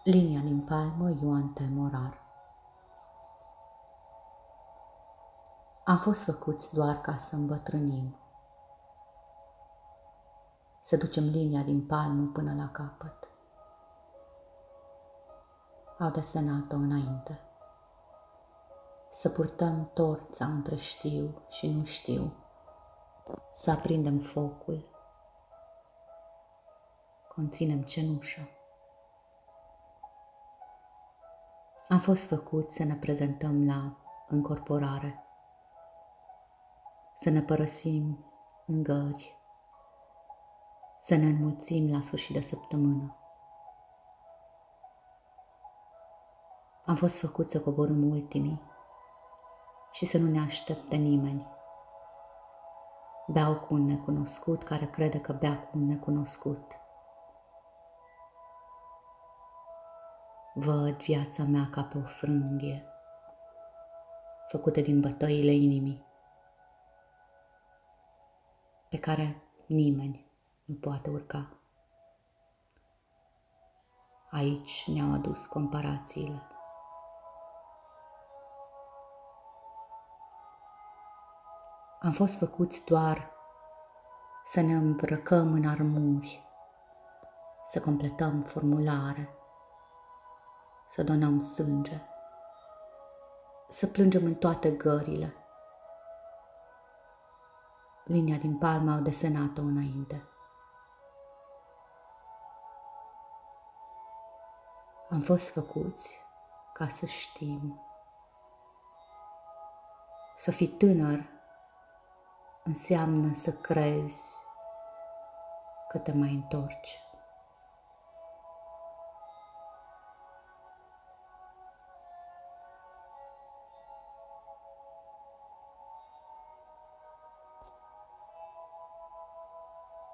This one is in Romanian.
Linia din palmă, Ioan Temorar. Am fost făcuți doar ca să îmbătrânim, să ducem linia din palmă până la capăt. Au desenat-o înainte. Să purtăm torța între știu și nu știu, să aprindem focul, conținem cenușă. Am fost făcuți să ne prezentăm la încorporare, să ne părăsim în gări, să ne înmulțim la sfârșit de săptămână. Am fost făcuți să coborâm ultimii și să nu ne aștepte nimeni. Beau cu un necunoscut care crede că bea cu un necunoscut. Văd viața mea ca pe o frânghie, făcută din bătăile inimii, pe care nimeni nu poate urca. Aici ne-au adus comparațiile. Am fost făcuți doar să ne îmbrăcăm în armuri, să completăm formulare, să donăm sânge, să plângem în toate gările. Linia din palmă au desenat-o înainte. Am fost făcuți ca să știm. Să fii tânăr înseamnă să crezi că te mai întorci.